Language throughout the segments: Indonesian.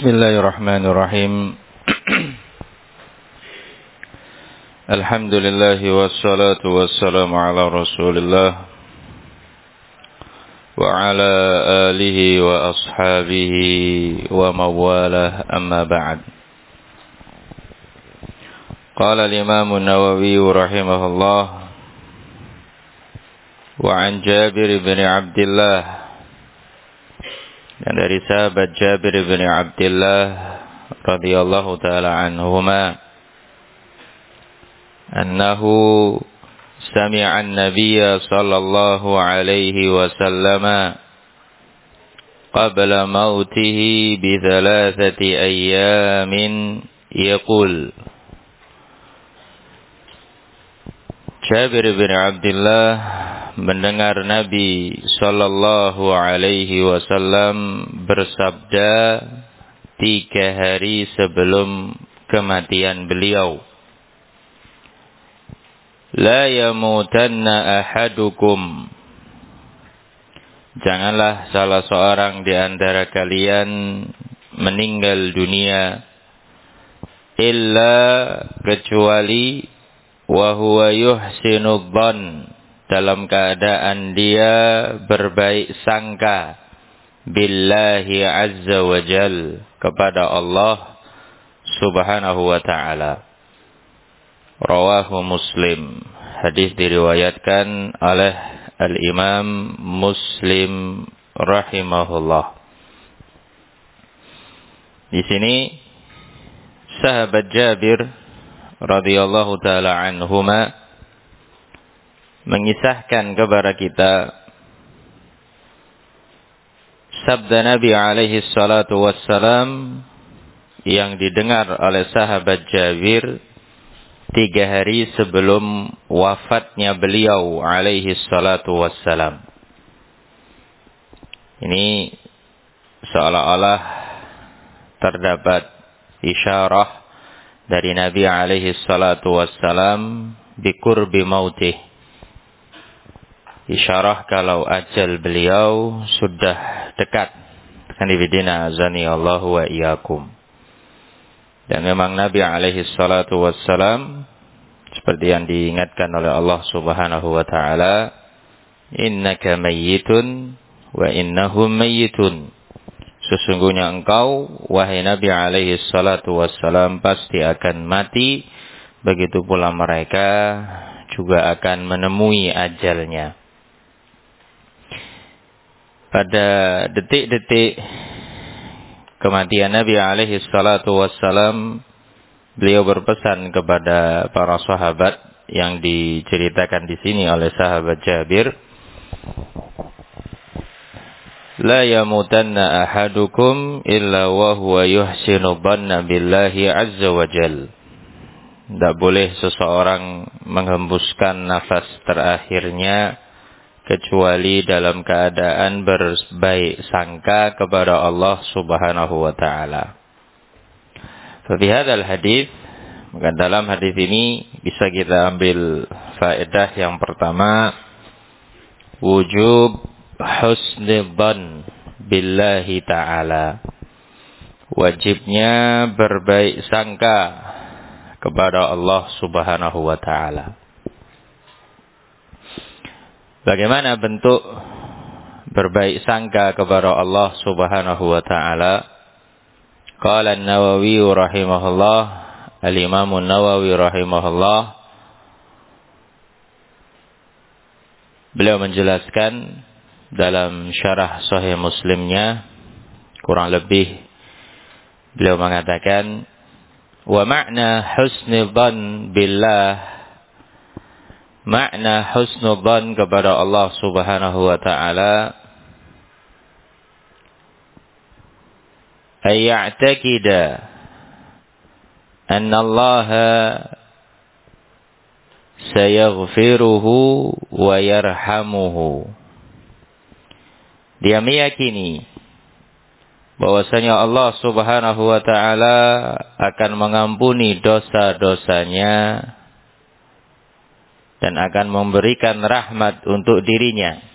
Bismillahirrahmanirrahim. Alhamdulillah wassalatu wassalamu ala Rasulillah wa ala alihi wa ashabihi wa mawalah, amma ba'd. Qala al-Imam an-Nawawi rahimahullah wa an Jabir bin Abdullah, dan dari sahabat Jabir bin Abdullah radhiyallahu taala anhuma, annahu sami'a an-nabiyya sallallahu alaihi wasallam qabla mautihi bi thalathati ayyamin yaqul. Jabir bin Abdullah mendengar Nabi sallallahu alaihi wasallam bersabda 3 hari sebelum kematian beliau, la yamutanna ahadukum, janganlah salah seorang di antara kalian meninggal dunia, illa kecuali wa huwa yuhsinu dhann, dalam keadaan dia berbaik sangka billahi azza wa jal, kepada Allah subhanahu wa ta'ala. Rawahu Muslim. Hadis diriwayatkan oleh Al-Imam Muslim rahimahullah. Di sini sahabat Jabir radhiyallahu taala anhuma mengisahkan kepada kita sabda Nabi alaihi salatu wassalam yang didengar oleh sahabat Jabir 3 hari sebelum wafatnya beliau alaihi salatu wassalam. Ini seolah-olah terdapat isyarah dari Nabi alaihi salatu wassalam biqurbi mautih, isyarah kalau ajal beliau sudah dekat. Kanibidina azani Allahu wa iyyakum. Dan memang Nabi alaihi salatu wassalam seperti yang diingatkan oleh Allah subhanahu wa ta'ala, innaka mayyitun wa innahum mayyitun, sesungguhnya engkau wahai Nabi alaihi salatu wassalam pasti akan mati, begitu pula mereka juga akan menemui ajalnya. Pada detik-detik kematian Nabi alaihi salatu wassalam, beliau berpesan kepada para sahabat yang diceritakan di sini oleh sahabat Jabir, la yamutanna ahadukum illa wa huwa yuhsinu dhanna billahi azza wa jal. Tidak boleh seseorang menghembuskan nafas terakhirnya kecuali dalam keadaan berbaik sangka kepada Allah subhanahu wa ta'ala. Fi hadzal hadis, maka dalam hadis ini bisa kita ambil faedah yang pertama, wujub husnidzan billahi ta'ala, wajibnya berbaik sangka kepada Allah subhanahu wa ta'ala. Bagaimana bentuk berbaik sangka kepada Allah subhanahu wa ta'ala? Qala an-Nawawi rahimahullah, al-Imam an-Nawawi rahimahullah, beliau menjelaskan dalam syarah Sahih Muslimnya, kurang lebih beliau mengatakan, wa ma'na husnidzan billah, makna husnudzan kepada Allah subhanahu wa ta'ala, ay ya'taqida anna Allah sayaghfiruhu wa yarhamuhu. Dia meyakini bahwasanya Allah subhanahu wa ta'ala akan mengampuni dosa-dosanya dan akan memberikan rahmat untuk dirinya.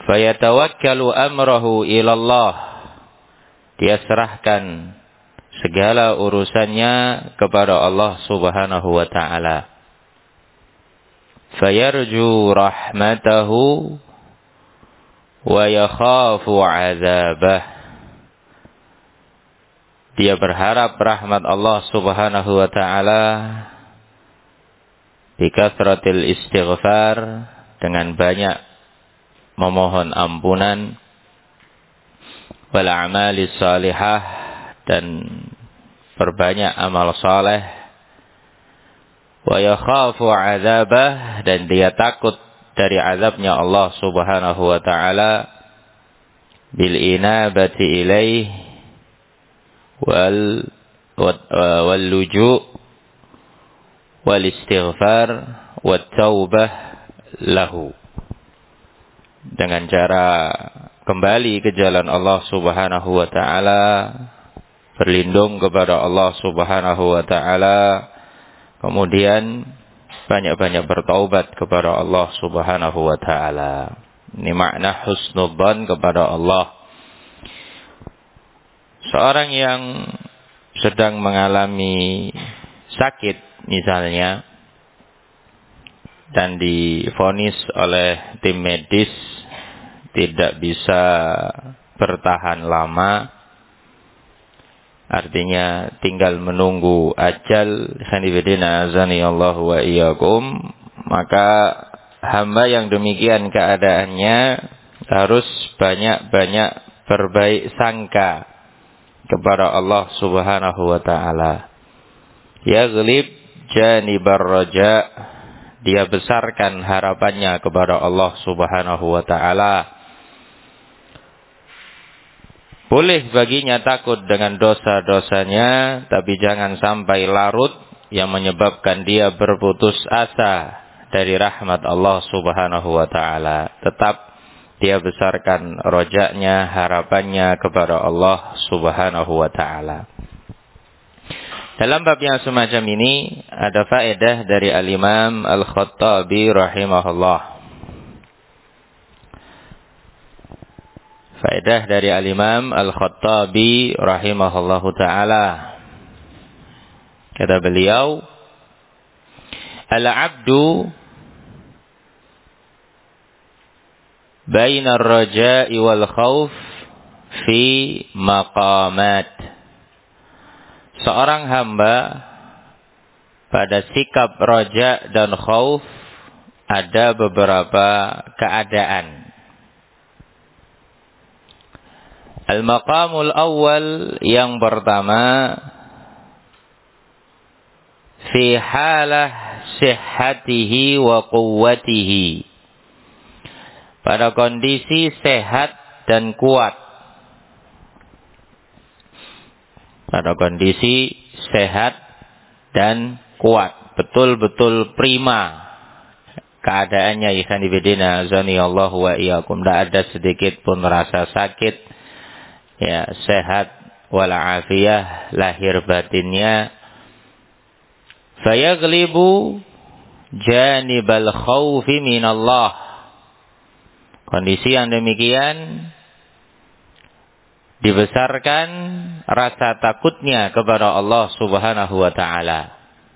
Fayatawakkalu amrahu ilallah. Dia serahkan segala urusannya kepada Allah Subhanahu wa ta'ala. Fayarju rahmatahu wa yakhafu azabah. Dia berharap rahmat Allah Subhanahu wa ta'ala bikathratil istighfar, dengan banyak memohon ampunan, wal a'mali salihah, dan perbanyak amal saleh, wa yakhafu azabah, dan dia takut dari azabnya Allah Subhanahu wa ta'ala, bil inabati ilaih wal luju' wal istighfar wat taubah lahu, dengan cara kembali ke jalan Allah Subhanahu wa ta'ala, berlindung kepada Allah Subhanahu wa ta'ala, kemudian banyak-banyak bertaubat kepada Allah Subhanahu wa ta'ala. Ini makna husnudzan kepada Allah. Seorang yang sedang mengalami sakit misalnya, dan divonis oleh tim medis tidak bisa bertahan lama, artinya tinggal menunggu ajal, khanifidina azanillahu wa iyyakum, maka hamba yang demikian keadaannya harus banyak-banyak berbaik sangka kepada Allah Subhanahu wa ta'ala. Yaghlib janibar raja, dia besarkan harapannya kepada Allah Subhanahu wa ta'ala. Boleh baginya takut dengan dosa-dosanya, tapi jangan sampai larut yang menyebabkan dia berputus asa dari rahmat Allah Subhanahu wa ta'ala. Tetap dia besarkan rojaknya, harapannya kepada Allah Subhanahu wa ta'ala. Dalam bab yang semacam ini ada faedah dari Al-Imam Al-Khattabi rahimahullah. Faedah dari Al-Imam Al-Khattabi rahimahullahu ta'ala. Kata beliau, Al-abdu bainar raja'i wal khawf fi maqamat. Seorang hamba pada sikap raja dan khauf ada beberapa keadaan. Al-maqamul awal, yang pertama, fi halah sihhatihi wa quwwatihi, pada kondisi sehat dan kuat. Pada kondisi sehat dan kuat, betul-betul prima keadaannya, ikhwan fillah azanillahu wa iyyakum, tidak ada sedikit pun rasa sakit, ya, sehat walafiyah lahir batinnya. Fayaghlibu janibal khaufi minallah. Kondisi yang demikian dibesarkan rasa takutnya kepada Allah Subhanahu wa ta'ala.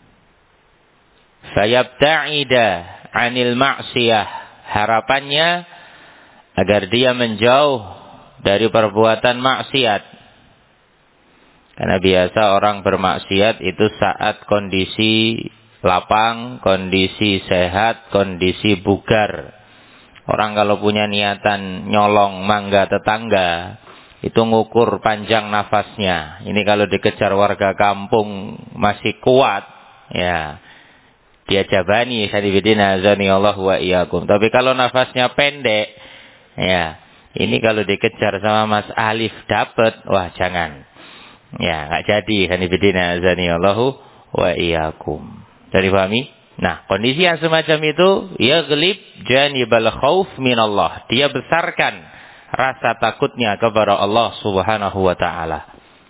Fayabta'ida 'anil ma'siyah, harapannya agar dia menjauh dari perbuatan maksiat. Karena biasa orang bermaksiat itu saat kondisi lapang, kondisi sehat, kondisi bugar. Orang kalau punya niatan nyolong mangga tetangga, itu ngukur panjang nafasnya. Ini kalau dikejar warga kampung masih kuat, ya, dia jabani, hadibidina azanillahu wa iyyakum. Tapi kalau nafasnya pendek, ya, ini kalau dikejar sama Mas Alif dapat, wah jangan. Ya, enggak jadi, hadibidina azanillahu wa iyyakum. Jadi pahami? Nah, kondisi yang semacam itu, yaghlib janibal khauf minallah. Dia besarkan rasa takutnya kepada Allah Subhanahu wa ta'ala.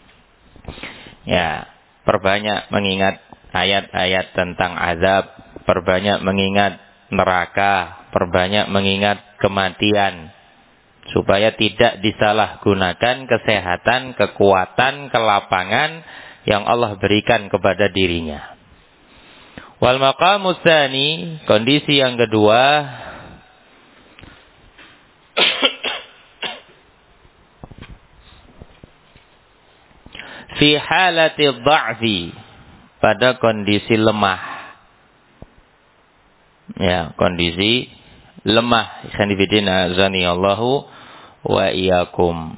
Ya, perbanyak mengingat ayat-ayat tentang azab, perbanyak mengingat neraka, perbanyak mengingat kematian. supaya tidak disalahgunakan kesehatan, kekuatan, kelapangan yang Allah berikan kepada dirinya. Wal maqamus tsani, kondisi yang kedua, fi halati dha'fi, pada kondisi lemah. Ya, kondisi lemah. Khanifidina zaniyallahu wa iyyakum.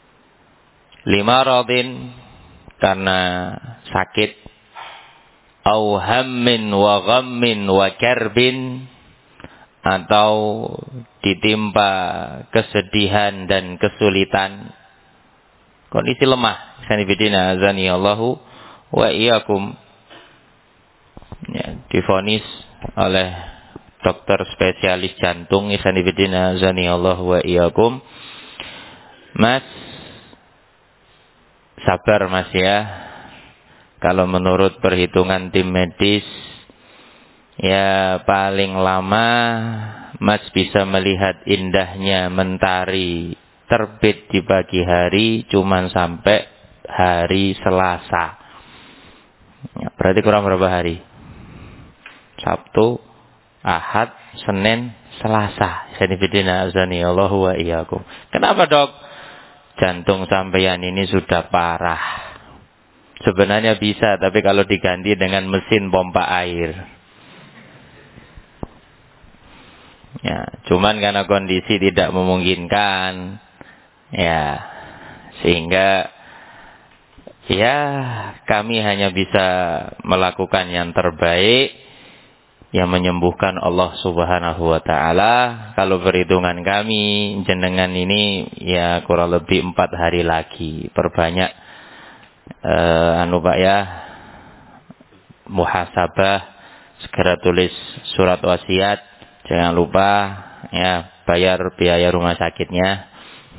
Limaradin, karena sakit, au hammin wa ghammin wa karbin, atau ditimpa kesedihan dan kesulitan. Kondisi lemah. Khanifidina zaniyallahu wa iyyakum. Ya, divonis oleh dokter spesialis jantung, Ikhwanifidina zaniyallahu wa iyyakum, Mas, sabar Mas ya. Kalau menurut perhitungan tim medis, ya paling lama Mas bisa melihat indahnya mentari terbit di pagi hari cuman sampai hari Selasa. Ya, berarti kurang berapa hari? Sabtu, Ahad, Senin, Selasa. Sanifidina azanillahu wa iyyakum. Kenapa dok? Jantung sampeyan ini sudah parah. Sebenarnya bisa, tapi kalau diganti dengan mesin pompa air. Ya, cuman karena kondisi tidak memungkinkan, ya, sehingga ya kami hanya bisa melakukan yang terbaik, yang menyembuhkan Allah Subhanahu wa ta'ala. Kalau perhitungan kami, jenengan ini ya kurang lebih 4 hari lagi. Perbanyak Pak ya, muhasabah, segera tulis surat wasiat, jangan lupa ya bayar biaya rumah sakitnya.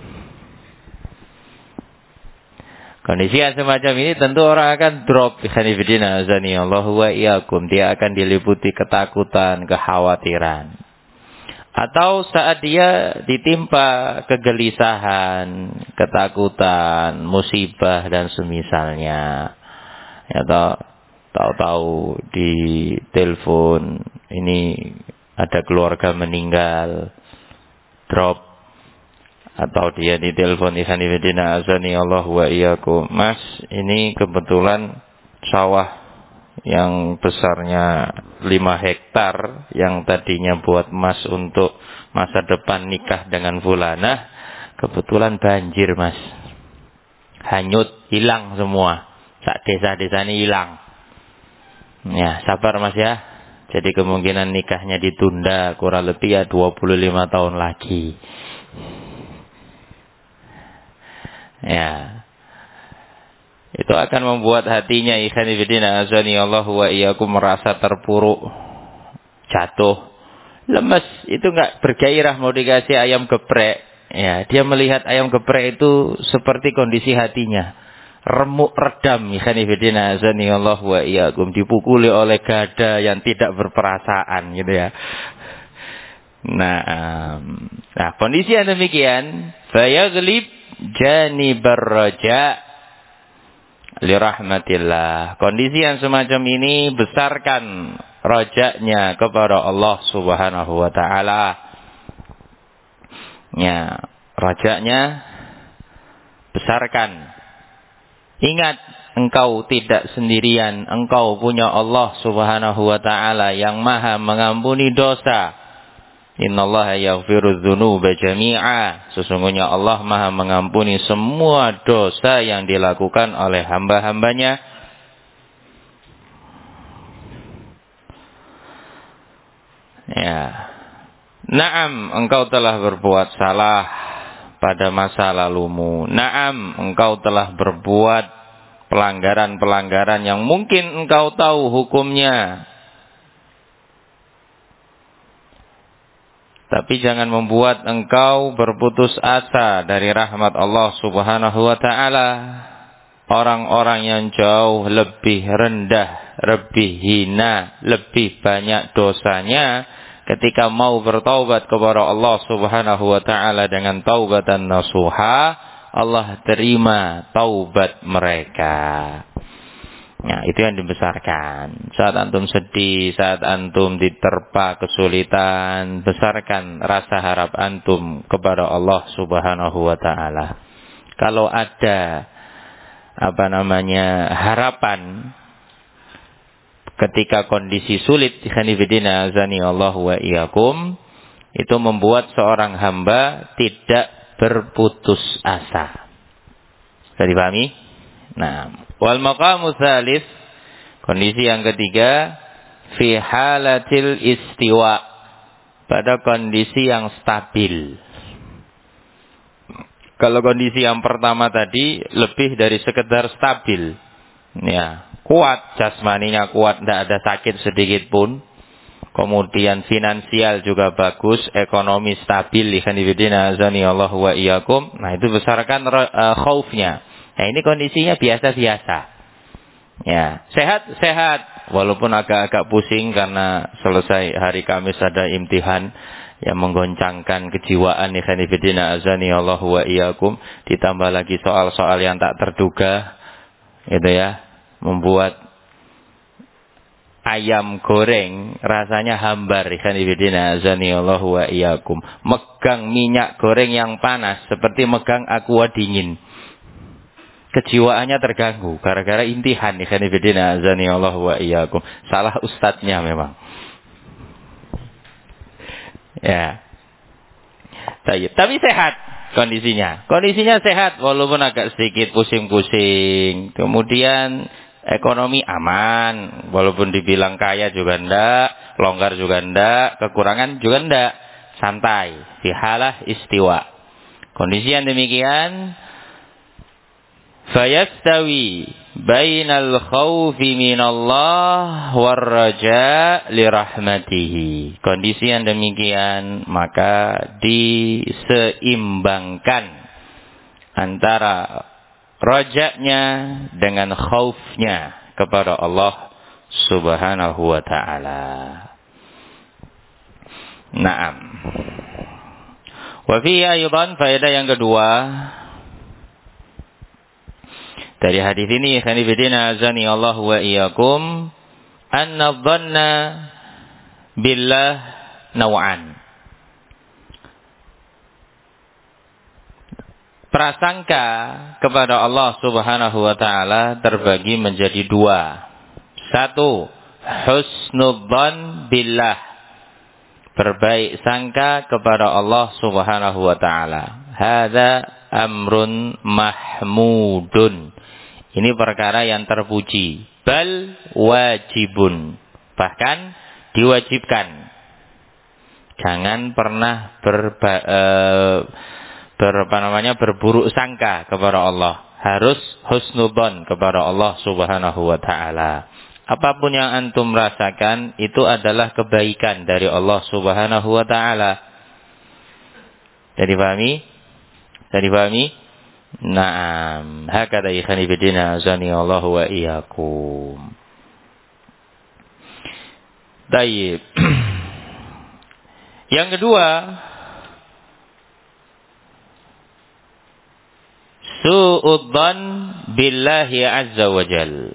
Kondisi yang semacam ini tentu orang akan drop. Khanifidina azanillahu wa iyyakum. Dia akan diliputi ketakutan, kekhawatiran. Atau saat dia ditimpa kegelisahan, ketakutan, musibah dan semisalnya. Ya, tahu-tahu di telepon ini ada keluarga meninggal, drop. Atau dia di telepon, Ikhwanifidina azanillahu wa iyyakum, Mas, ini kebetulan sawah yang besarnya 5 hektar yang tadinya buat Mas untuk masa depan nikah dengan fulanah, kebetulan banjir Mas, hanyut, hilang semua, sak desa-desa ini hilang. Ya, sabar Mas ya. Jadi kemungkinan nikahnya ditunda kurang lebih ya 25 tahun lagi. Ya, itu akan membuat hatinya Ikhwanifidina azanillahu wa iyyakum merasa terpuruk, jatuh, lemes. Itu enggak bergairah mau dikasih ayam geprek. Ya, dia melihat ayam geprek itu seperti kondisi hatinya, remuk redam. Ikhwanifidina azanillahu wa iyyakum, dipukuli oleh gada yang tidak berperasaan gitu ya. Nah, kondisi yang demikian, fayaghlib janibar raja li rahmatillah. Kondisi yang semacam ini besarkan rajaknya kepada Allah Subhanahu wa ta'ala. Ya, rajaknya besarkan. Ingat, engkau tidak sendirian. Engkau punya Allah Subhanahu wa ta'ala yang maha mengampuni dosa. Innallaha yaghfiru dzunuba jami'a. Sesungguhnya Allah maha mengampuni semua dosa yang dilakukan oleh hamba-hambanya. Ya. Naam, engkau telah berbuat salah pada masa lalumu. Naam, engkau telah berbuat pelanggaran-pelanggaran yang mungkin engkau tahu hukumnya. Tapi jangan membuat engkau berputus asa dari rahmat Allah Subhanahu wa ta'ala. Orang-orang yang jauh lebih rendah, lebih hina, lebih banyak dosanya ketika mau bertaubat kepada Allah Subhanahu wa taala dengan taubatan nasuha, Allah terima taubat mereka. Nah, itu yang dibesarkan. Saat antum sedih, saat antum diterpa kesulitan, besarkan rasa harap antum kepada Allah Subhanahu wa taala. Kalau ada harapan ketika kondisi sulit, khanifidina azani Allah wa iyyakum, itu membuat seorang hamba tidak berputus asa. Bisa dipahami? Nah, wal maqamu tsalits, kondisi yang ketiga, fi halatil istiwa, pada kondisi yang stabil. Kalau kondisi yang pertama tadi lebih dari sekedar stabil, ya, kuat jasmaninya, kuat, tidak ada sakit sedikit pun, kemudian finansial juga bagus, ekonomi stabil, ikhwanifidina azani Allah wa iyyakum. Nah, itu besarkan khaufnya. Nah, ini kondisinya biasa-biasa. Ya, sehat-sehat, walaupun agak-agak pusing karena selesai hari Kamis ada imtihan yang menggoncangkan kejiwaan, ikhwanifidina azani Allah wa iyyakum, ditambah lagi soal-soal yang tak terduga, gitu ya, membuat ayam goreng rasanya hambar, ikhwanifidina azani Allah wa iyyakum. Megang minyak goreng yang panas seperti megang aqua dingin. Kejiwaannya terganggu gara-gara intihan, ikhwanifidina azani Allah wa iyyakum. Salah ustadznya memang. Ya. Tapi sehat kondisinya. Kondisinya sehat walaupun agak sedikit pusing-pusing. Kemudian ekonomi aman, walaupun dibilang kaya juga enggak, longgar juga enggak, kekurangan juga enggak. Santai, fi halah istiwa. Kondisi yang demikian, fayastawi bainal khawfi minallah warraja lirahmatihi. Kondisi yang demikian maka diseimbangkan antara rajanya dengan khaufnya kepada Allah Subhanahu wa taala. Naam. Wa fi aydan, faedah yang kedua dari hadis ini, khanifidina azani Allah wa iyyakum, anna dhanna billah naw'an. Prasangka kepada Allah Subhanahu wa taala terbagi menjadi dua. Satu, husnudzan billah, berbaik sangka kepada Allah Subhanahu wa taala. Hadza amrun mahmudun. Ini perkara yang terpuji. Bal wajibun, bahkan diwajibkan. Jangan pernah berburuk sangka kepada Allah. Harus husnudzan kepada Allah Subhanahu wa taala. Apapun yang antum rasakan itu adalah kebaikan dari Allah Subhanahu wa taala. Jadi pahami? Jadi pahami? Naam, hakada ikhwani fillah azani Allah wa iyyakum. Baik. Yang kedua, su'udzan billahi azza wa jal,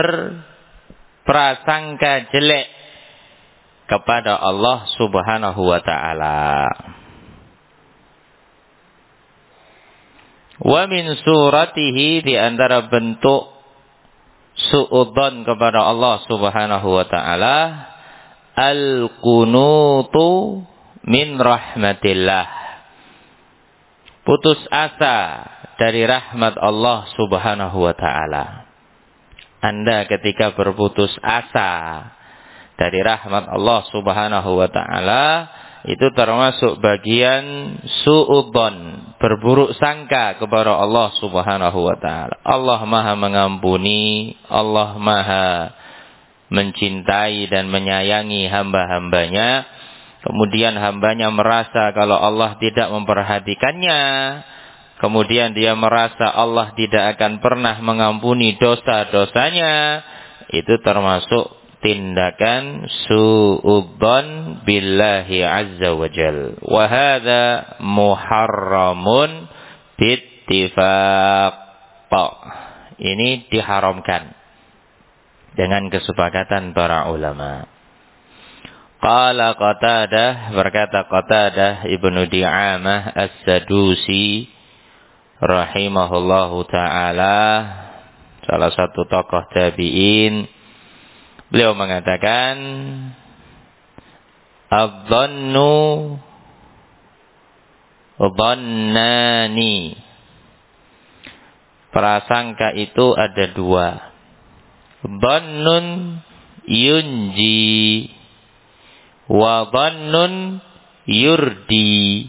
berprasangka jelek kepada Allah Subhanahu wa taala. Wa min suratihi, di antara bentuk su'udzan kepada Allah Subhanahu wa taala, al-qunutu min rahmatillah, putus asa dari rahmat Allah Subhanahu wa taala. Anda ketika berputus asa dari rahmat Allah Subhanahu wa taala, itu termasuk bagian su'udzan, berburuk sangka kepada Allah Subhanahu wa taala. Allah Maha mengampuni, Allah Maha mencintai dan menyayangi hamba-hambanya. Kemudian hambanya merasa kalau Allah tidak memperhatikannya. Kemudian dia merasa Allah tidak akan pernah mengampuni dosa-dosanya. Itu termasuk tindakan su'udzon billahi azza wa jal. Wa hadza muharramun bittifaq. Ini diharamkan dengan kesepakatan para ulama. Qala Qatadah, berkata Qatadah Ibnu Di'amah As-Sadusi rahimahullahu ta'ala, salah satu tokoh tabi'in, beliau mengatakan adh-dhannu dhannani, prasangka itu ada dua. Dhannun yunji wa dhannun yurdi.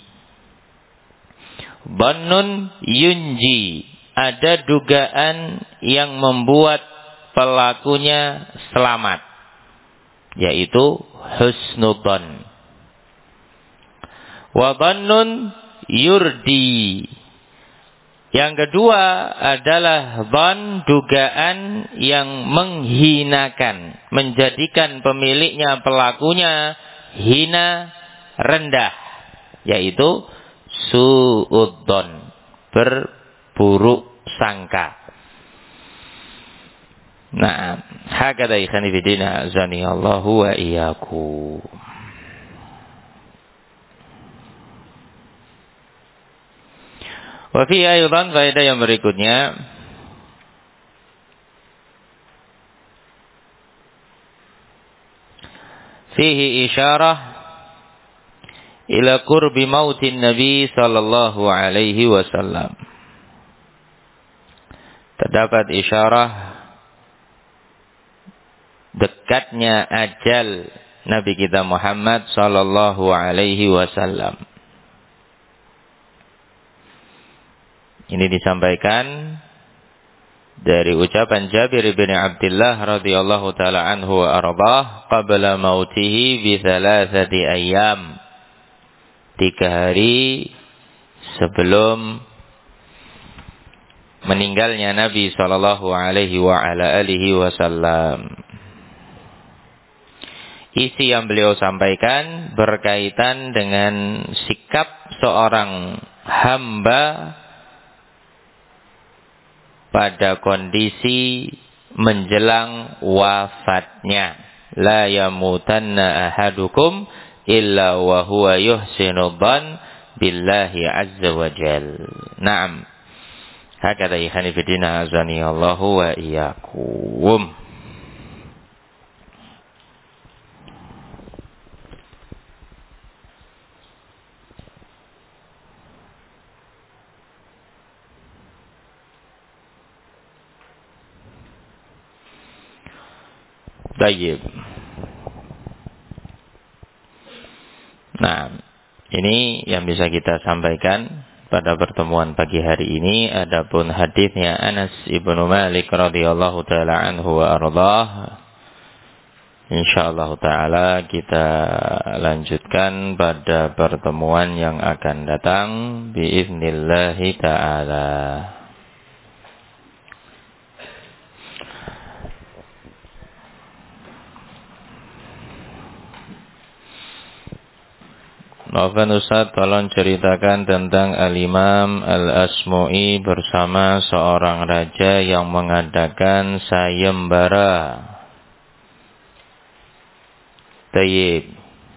Dhannun yunji, ada dugaan yang membuat pelakunya selamat, yaitu husnudzon. Wa dhannun yurdi, yang kedua adalah dzan, dugaan yang menghinakan, menjadikan pemiliknya, pelakunya hina, rendah, yaitu su'udzon, berburuk sangka. Nah, hakadha ikhwani fillah azani Allahu wa iyyakum. Wa fi aydan, faedah yang berikutnya, fihi isyarah ila qurbi mautin Nabi sallallahu alaihi wasallam. Terdapat isyarah dekatnya ajal Nabi kita Muhammad sallallahu alaihi wasallam. Ini disampaikan dari ucapan Jabir bin Abdullah radhiyallahu taala anhu wa ardhah, qabla mautihi bi 3 ayyam, 3 hari sebelum meninggalnya Nabi sallallahu alaihi wa ala alihi wasallam. Isi yang beliau sampaikan berkaitan dengan sikap seorang hamba pada kondisi menjelang wafatnya. La yamutanna ahadukum illa wa huwa yuhsinu dhan billahi azza wa jal. Naam. Hakadha ikhwani fillah azani Allahu wa iyyakum. Baik. Nah, ini yang bisa kita sampaikan pada pertemuan pagi hari ini. Adapun hadisnya Anas ibnu Malik radhiyallahu taala anhu wa ardhah, insyaallah taala kita lanjutkan pada pertemuan yang akan datang biiznillah taala. Noven Ustaz, tolong ceritakan tentang Al-Imam Al-Asmu'i bersama seorang raja yang mengadakan sayembara. Tayyib.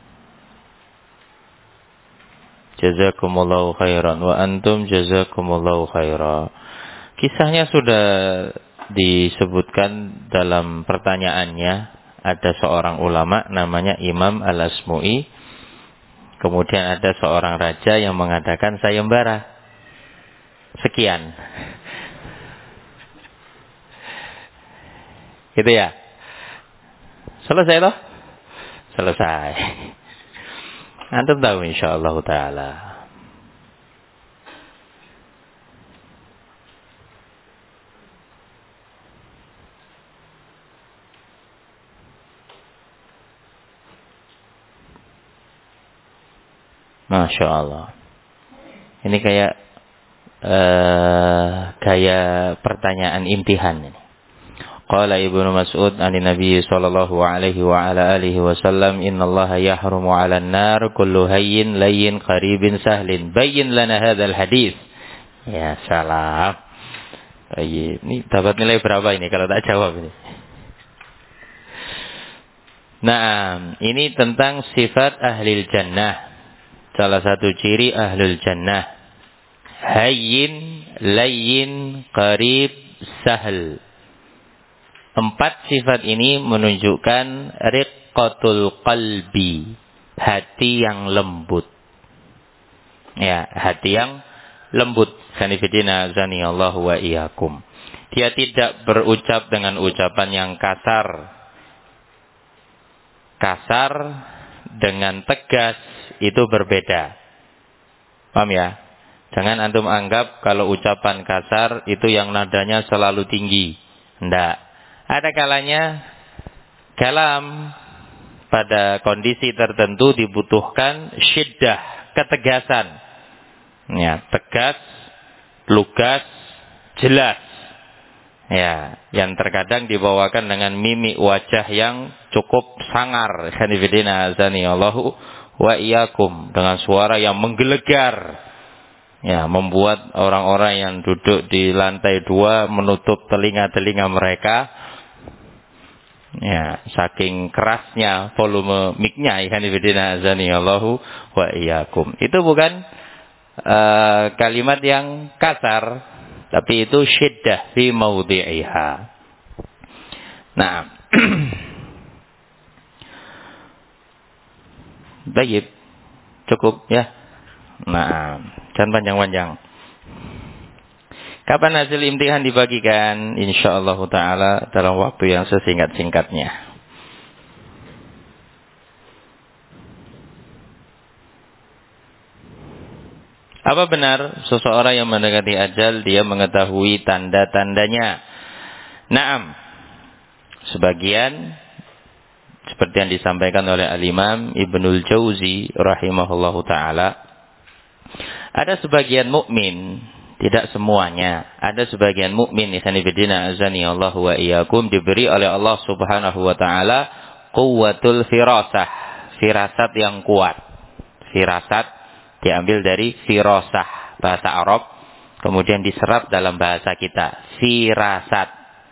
Jazakumullahu khairan wa antum jazakumullahu khairan. Kisahnya sudah disebutkan dalam pertanyaannya. Ada seorang ulama namanya Imam Al-Asmu'i. Kemudian ada seorang raja yang mengadakan sayembara. Sekian. Gitu ya. Selesai toh? Selesai. Antum tahu insyaallah taala. Masya Allah. Ini kayak gaya pertanyaan imtihan ini. Qala Ibnu Mas'ud an Nabi sallallahu alaihi wa ala alihi wasallam, innallaha yahrumu 'alan nar kullu hayyin layyin qaribin sahlin. Bayyin lana hadzal hadis. Ya salam. Ini dapat nilai berapa ini kalau tak jawab ini? Nah, ini tentang sifat ahlil jannah. Salah satu ciri ahlul jannah. Hayyin, layyin, qarib, sahl. 4 sifat ini menunjukkan riqqatul qalbi, hati yang lembut. Ya, hati yang lembut. Sanifidina zaniyallahu wa iyyakum. Dia tidak berucap dengan ucapan yang kasar. Kasar dengan tegas itu berbeda. Paham ya? Jangan antum anggap kalau ucapan kasar itu yang nadanya selalu tinggi. Enggak. Ada kalanya kalam pada kondisi tertentu dibutuhkan syiddah, ketegasan. Ya, tegas, lugas, jelas. Ya, yang terkadang dibawakan dengan mimik wajah yang cukup sangar. Sanifidina azanillahu wa iyyakum, dengan suara yang menggelegar. Ya, membuat orang-orang yang duduk di lantai 2 menutup telinga-telinga mereka. Ya, saking kerasnya volume mic-nya, sanifidina azanillahu wa iyyakum. Itu bukan kalimat yang kasar, tapi itu syiddah fi maudhi'iha. Nah, baik, cukup ya. Nah, jangan panjang-panjang. Kapan hasil imtihan dibagikan? Insyaallah taala dalam waktu yang sesingkat-singkatnya. Apa benar seseorang yang mendekati ajal dia mengetahui tanda-tandanya? Naam. Sebagian seperti yang disampaikan oleh Al-Imam Ibnul Jauzi rahimahullahu taala, ada sebagian mukmin, tidak semuanya, ada sebagian mukmin ikhwanifidina azanillahu wa iyyakum diberi oleh Allah Subhanahu wa taala quwwatul firasah, firasat yang kuat. Firasat diambil dari firasah, bahasa Arab, kemudian diserap dalam bahasa kita. Firasat.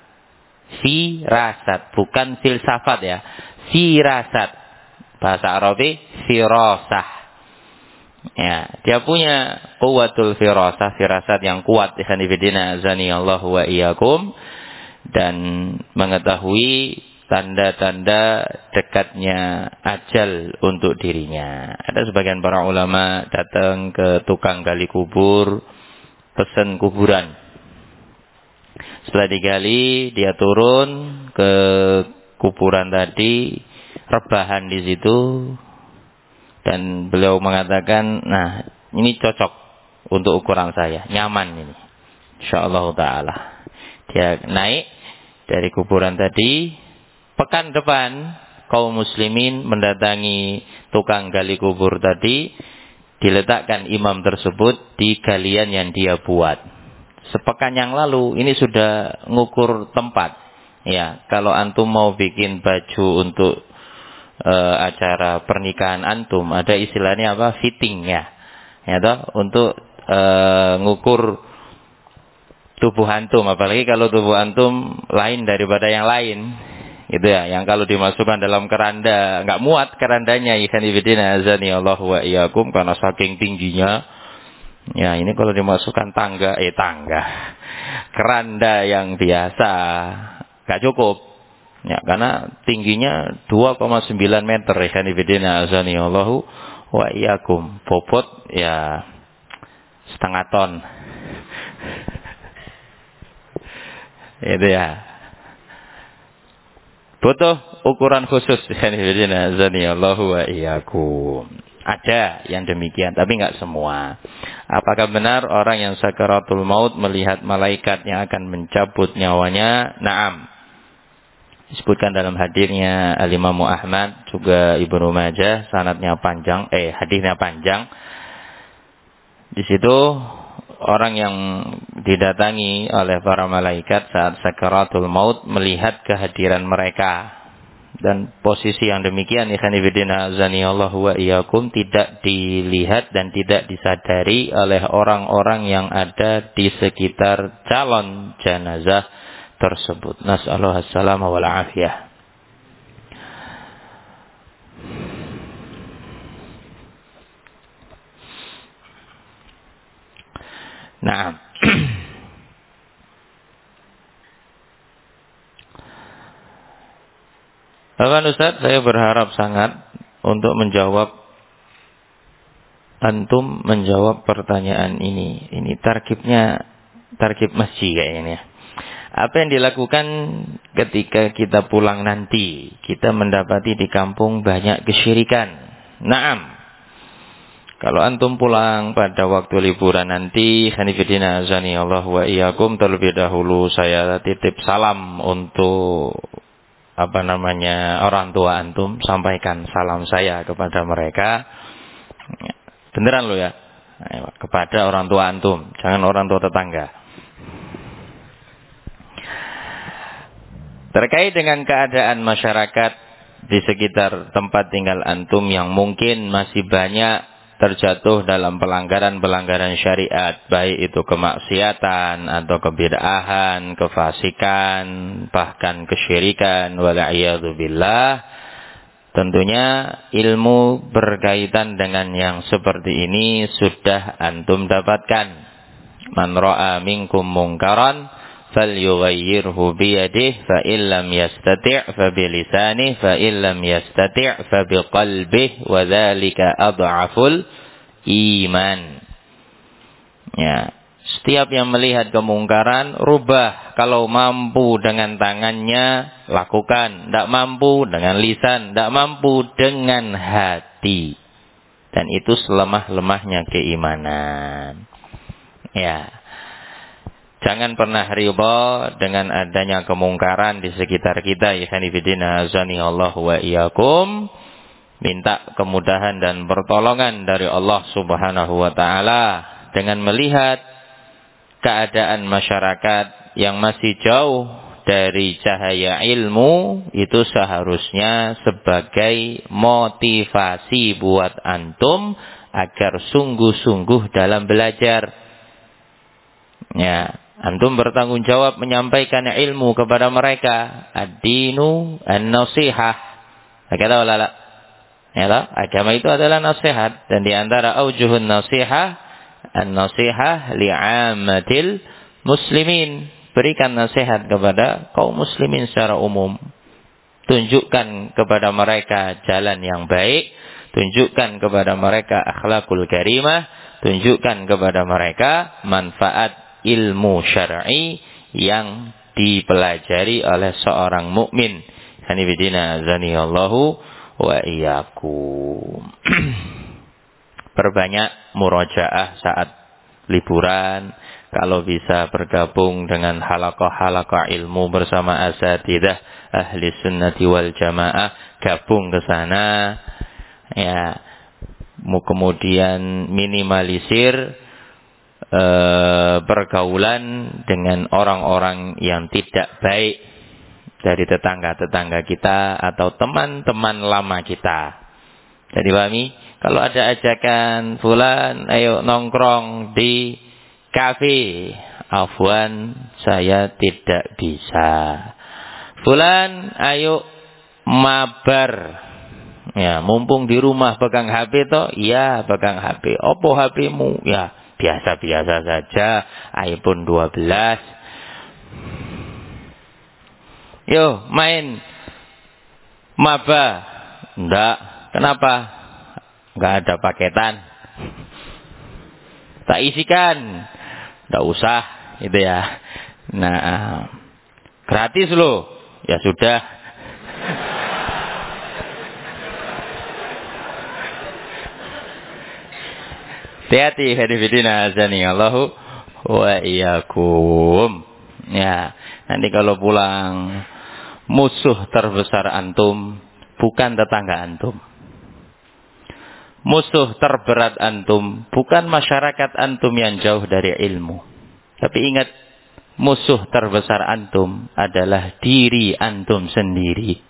Firasat, bukan filsafat ya. Firasat. Bahasa Arabi firasah. Ya, dia punya quwwatul firasah, firasat yang kuat ikhwanifidina azanillahu wa iyyakum, dan mengetahui tanda-tanda dekatnya ajal untuk dirinya. Ada sebagian para ulama datang ke tukang gali kubur, pesen kuburan. Setelah digali, dia turun ke kuburan tadi, rebahan di situ, dan beliau mengatakan, nah ini cocok untuk ukuran saya, nyaman ini, insyaallah taala. Dia naik dari kuburan tadi. Pekan depan kaum muslimin mendatangi tukang gali kubur tadi, diletakkan imam tersebut di galian yang dia buat. Sepekan yang lalu ini sudah ngukur tempat. Ya, kalau antum mau bikin baju untuk acara pernikahan antum, ada istilahnya apa? Fitting ya. Ya toh, untuk ngukur tubuh antum, apalagi kalau tubuh antum lain daripada yang lain. Gitu ya, yang kalau dimasukkan dalam keranda enggak muat kerandanya, ikhwanifidina azanillahu wa iyyakum, karena saking tingginya. Ya, ini kalau dimasukkan tangga keranda yang biasa enggak cukup. Ya, karena tingginya 2,9 meter, ikhwanifidina azanillahu wa iyyakum. Bobot ya setengah ton. Itu ya. Butuh ukuran khusus. Azanillahu wa iyyakum. Ada yang demikian, tapi enggak semua. Apakah benar orang yang sakaratul maut melihat malaikat yang akan mencabut nyawanya? Naam. Disebutkan dalam hadisnya Al-Imam Ahmad, juga Ibnu Majah, sanadnya panjang, hadisnya panjang. Di situ orang yang didatangi oleh para malaikat saat sakaratul maut melihat kehadiran mereka. Dan posisi yang demikian ikhwan fillah azanillahu wa iyyakum tidak dilihat dan tidak disadari oleh orang-orang yang ada di sekitar calon jenazah tersebut. Nas'alullah as-salama wal afiyah. Nah, Bapak Ustaz, saya berharap sangat untuk antum menjawab pertanyaan ini. Ini tarkib masjid kayaknya. Apa yang dilakukan ketika kita pulang nanti? Kita mendapati di kampung banyak kesyirikan. Naam. Kalau antum pulang pada waktu liburan nanti, hanifidina azani Allah wa iyyakum, terlebih dahulu saya titip salam untuk orang tua antum, sampaikan salam saya kepada mereka. Beneran lo ya, kepada orang tua antum, jangan orang tua tetangga. Terkait dengan keadaan masyarakat di sekitar tempat tinggal antum yang mungkin masih banyak terjatuh dalam pelanggaran-pelanggaran syariat, baik itu kemaksiatan atau kebid'ahan, kefasikan, bahkan kesyirikan, wala'iyadzubillah. Tentunya ilmu berkaitan dengan yang seperti ini sudah antum dapatkan. Man ra'a minkum munkaran falyughayyirhu biyadihi fa illam yastati' fa bilisanihi fa illam yastati' fa biqalbihi wa dzalika adhaful iman. Ya, setiap yang melihat kemungkaran rubah, kalau mampu dengan tangannya lakukan, tidak mampu dengan lisan, tidak mampu dengan hati. Dan itu selemah-lemahnya keimanan. Ya. Jangan pernah ridha dengan adanya kemungkaran di sekitar kita. Ikhwanifidina azanillahu wa iyyakum. Minta kemudahan dan pertolongan dari Allah subhanahu wa ta'ala. Dengan melihat keadaan masyarakat yang masih jauh dari cahaya ilmu, itu seharusnya sebagai motivasi buat antum agar sungguh-sungguh dalam belajar. Ya. Antum bertanggung jawab menyampaikan ilmu kepada mereka. Ad-dinu an-nasihah. Kata ulama. Ya, agama itu adalah nasihat, dan di antara aujuhun nasihah an-nasihah li'ammatil muslimin. Berikan nasihat kepada kaum muslimin secara umum. Tunjukkan kepada mereka jalan yang baik, tunjukkan kepada mereka akhlakul karimah, tunjukkan kepada mereka manfaat ilmu syar'i yang dipelajari oleh seorang mukmin. Hanifidina azanillahu wa iyyakum. Perbanyak murajaah saat liburan. Kalau bisa bergabung dengan halaqah-halaqah ilmu bersama asatidzah ahli sunnati wal jamaah, gabung ke sana. Ya, kemudian minimalisir pergaulan dengan orang-orang yang tidak baik dari tetangga-tetangga kita atau teman-teman lama kita. Jadi pahami, kalau ada ajakan fulan ayo nongkrong di kafe, afwan saya tidak bisa. Fulan ayo mabar. Ya, mumpung di rumah pegang HP toh, iya pegang HP. Opo HP-mu? Ya, biasa-biasa saja, iPhone 12. Yo, main maba. Enggak. Kenapa? Enggak ada paketan. Tak isikan. Enggak usah, gitu ya. Nah, gratis loh. Ya sudah. Hati-hati hadifidina azani Allahu wa iyyakum. Ya, nanti kalau pulang, musuh terbesar antum bukan tetangga antum, musuh terberat antum bukan masyarakat antum yang jauh dari ilmu. Tapi ingat, musuh terbesar antum adalah diri antum sendiri.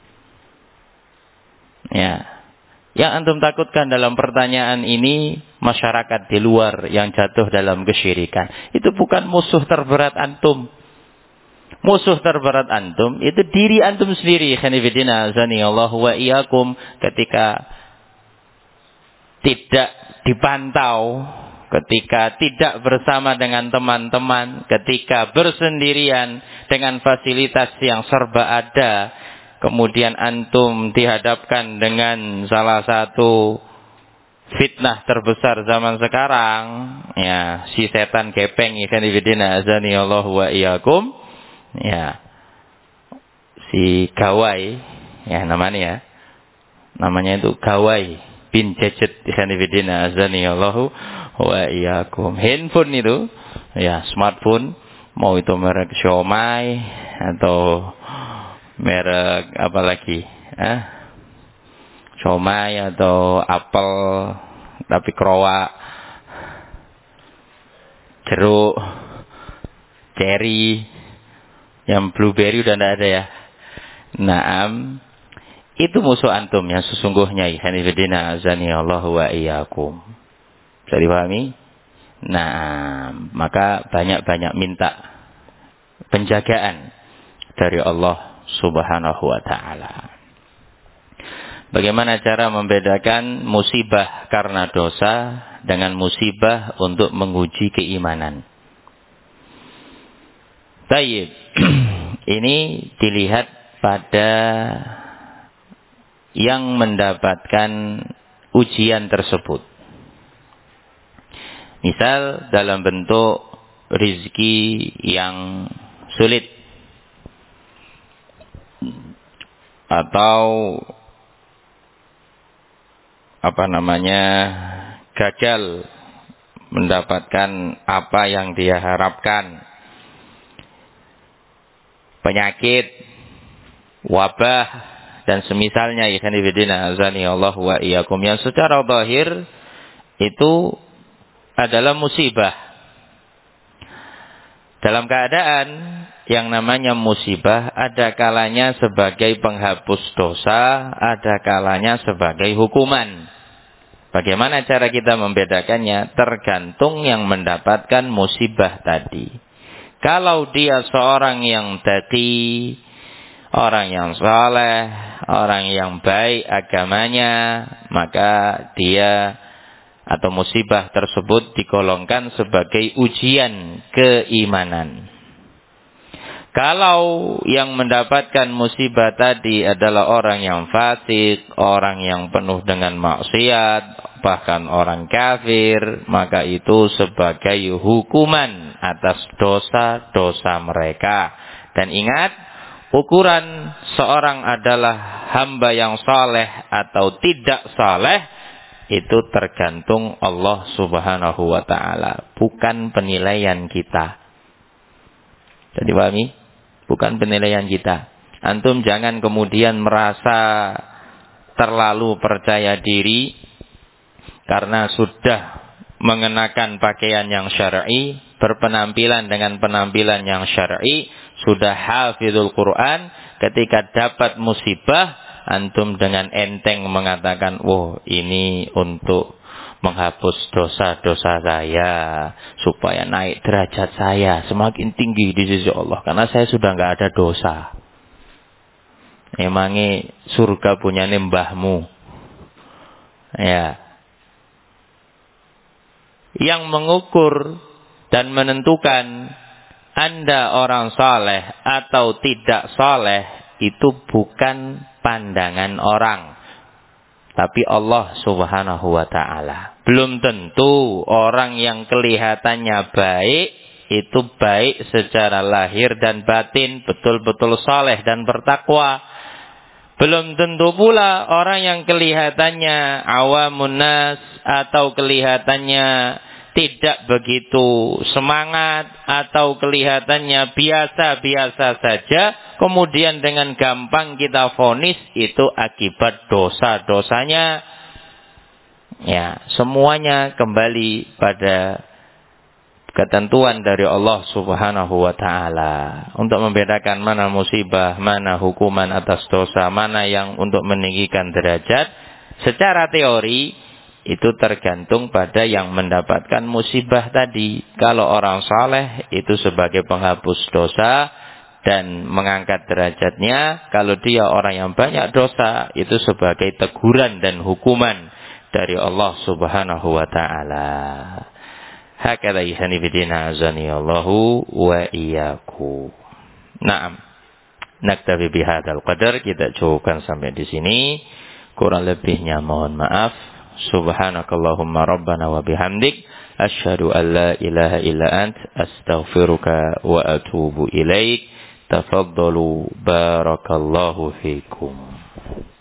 Ya. Yang antum takutkan dalam pertanyaan ini masyarakat di luar yang jatuh dalam kesyirikan. Itu bukan musuh terberat antum. Musuh terberat antum itu diri antum sendiri. Khanifidina azanillahu wa iyyakum, ketika tidak dipantau, ketika tidak bersama dengan teman-teman, ketika bersendirian dengan fasilitas yang serba ada, kemudian antum dihadapkan dengan salah satu fitnah terbesar zaman sekarang, ya, si setan kepeng, ikan ibidina azani Allah wa iyyakum, ya, si gawai, ya namanya itu gawai bin Jejet, ikan ibidina azani Allah wa iyyakum. Handphone itu, ya, smartphone, mau itu merek Xiaomi atau merek apa lagi? Xiaomi atau Apple tapi kroa, jeruk, cherry, yang blueberry udah tidak ada ya. Naam, itu musuh antum yang sesungguhnya. Hanifidina azani Allah wa iyyakum. Bisa dipahami? Nah, maka banyak-banyak minta penjagaan dari Allah Subhanahu wa ta'ala. Bagaimana cara membedakan musibah karena dosa dengan musibah untuk menguji keimanan? Baik. Ini dilihat pada yang mendapatkan ujian tersebut. Misal dalam bentuk rizki yang sulit, atau gagal mendapatkan apa yang dia harapkan, penyakit, wabah dan semisalnya, ikhwan fillah azani Allah wa iyyakum, yang secara zahir itu adalah musibah. Dalam keadaan yang namanya musibah, ada kalanya sebagai penghapus dosa, ada kalanya sebagai hukuman. Bagaimana cara kita membedakannya? Tergantung yang mendapatkan musibah tadi. Kalau dia seorang yang taqi, orang yang saleh, orang yang baik agamanya, maka dia atau musibah tersebut digolongkan sebagai ujian keimanan. Kalau yang mendapatkan musibah tadi adalah orang yang fasik, orang yang penuh dengan maksiat, bahkan orang kafir, maka itu sebagai hukuman atas dosa-dosa mereka. Dan ingat, ukuran seorang adalah hamba yang saleh atau tidak saleh, itu tergantung Allah Subhanahu wa ta'ala, bukan penilaian kita. Jadi pahami? Bukan penilaian kita. Antum jangan kemudian merasa terlalu percaya diri karena sudah mengenakan pakaian yang syar'i, berpenampilan dengan penampilan yang syar'i, sudah hafizul Quran, ketika dapat musibah, antum dengan enteng mengatakan, "Oh, ini untuk menghapus dosa-dosa saya, supaya naik derajat saya semakin tinggi di sisi Allah, karena saya sudah nggak ada dosa." Emangnya surga punya mbahmu? Ya. Yang mengukur dan menentukan Anda orang saleh atau tidak saleh itu bukan pandangan orang, tapi Allah Subhanahu wa ta'ala. Belum tentu orang yang kelihatannya baik itu baik secara lahir dan batin, betul-betul saleh dan bertakwa. Belum tentu pula orang yang kelihatannya awamun nas atau kelihatannya tidak begitu semangat atau kelihatannya biasa-biasa saja, kemudian dengan gampang kita vonis itu akibat dosa-dosanya. Ya, semuanya kembali pada ketentuan dari Allah Subhanahu wa taala untuk membedakan mana musibah, mana hukuman atas dosa, mana yang untuk meninggikan derajat. Secara teori itu tergantung pada yang mendapatkan musibah tadi. Kalau orang saleh itu sebagai penghapus dosa dan mengangkat derajatnya. Kalau dia orang yang banyak dosa itu sebagai teguran dan hukuman dari Allah Subhanahu wa taala. Hakadha ihani bidina azani Allahu wa iyyakum. Naam. Naktafi bihadzal qadar, kita cukupkan sampai di sini. Kurang lebihnya mohon maaf. Subhanakallahumma rabbana wa bihamdik asyhadu an la ilaha illa ant astaghfiruka wa atubu ilaik. Tafaddalu barakallahu fikum.